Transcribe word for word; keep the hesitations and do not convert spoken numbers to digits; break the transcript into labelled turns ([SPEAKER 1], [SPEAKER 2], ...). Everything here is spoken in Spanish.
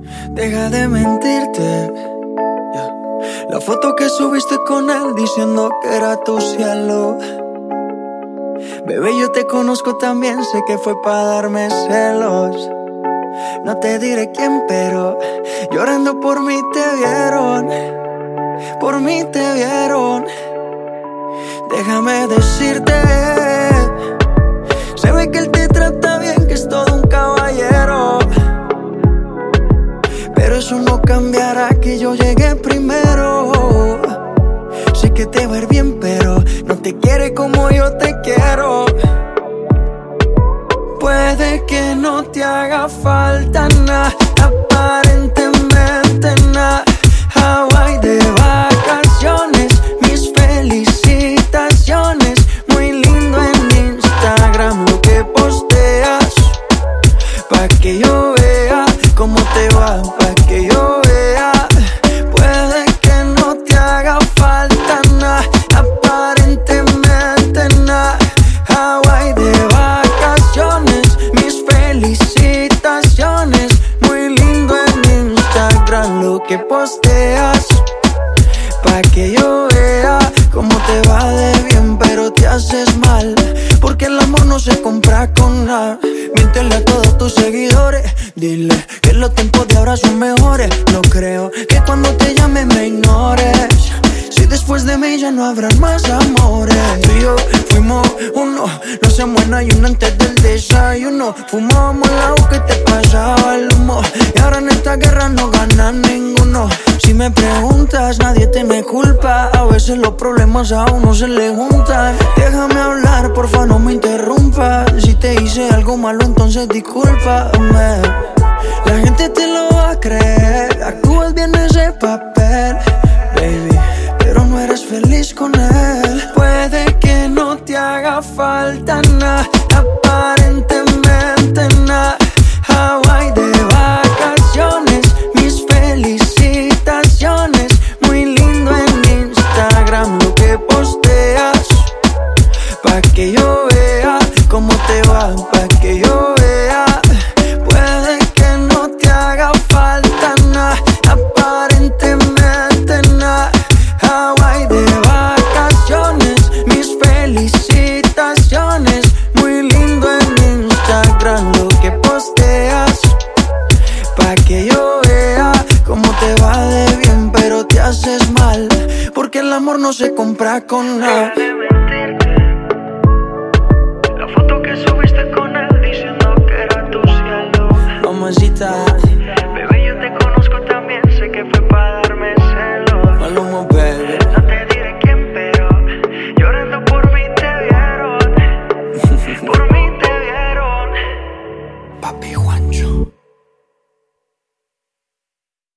[SPEAKER 1] Deja de mentirte, yeah. La foto que subiste con él diciendo que era tu cielo. Bebé, yo te conozco también, sé que fue para darme celos. No te diré quién, pero llorando por mí te vieron. Por mí te vieron. Déjame decirte, se ve que él te trata bien, que es todo un caballero. Pero eso no cambiará que yo llegué primero. Sé que te va a ir bien, pero no te quiere como yo te quiero. Puede que no te haga falta nada, aparentemente nada. Hawaii de vacaciones, mis felicitaciones. Muy lindo en Instagram lo que posteas, pa' que yo vea cómo te va, pa' que yo vea. Puede que no te haga falta nada, aparentemente nada. Hawaii de vacaciones, mis felicitaciones. Muy lindo en Instagram lo que posteas, pa' que yo vea cómo te va de bien, pero te haces mal, porque el amor no se compra con nada. Miéntele a todos tus seguidores, dile que los tiempos de ahora son mejores. No creo que cuando te llame me ignores, si después de mí ya no habrán más amores. Tú y yo fuimos uno, no se muera y uno antes del desayuno. Fumábamos el agua que te pasaba el humo, y ahora en esta guerra no gana ninguno. Si me preguntas, nadie te me culpa, a veces los problemas a uno se le juntan. Déjame hablar, porfa, no me interrumpas. Si te hice algo malo, entonces discúlpame. La gente te lo va a creer, actúas bien ese papel, baby, pero no eres feliz con él. Puede que no te haga falta nada, aparentemente nada. Hawaii de vacaciones, mis felicitaciones. Muy lindo en Instagram lo que posteas, pa' que yo vea cómo te va, pa' que yo vea. Puede que no te haga falta nada, aparentemente nada. Hawaii de vacaciones, mis felicitaciones. Muy lindo en Instagram lo que posteas, pa' que yo vea cómo te va de bien, pero te haces mal, porque el amor no se compra con nada.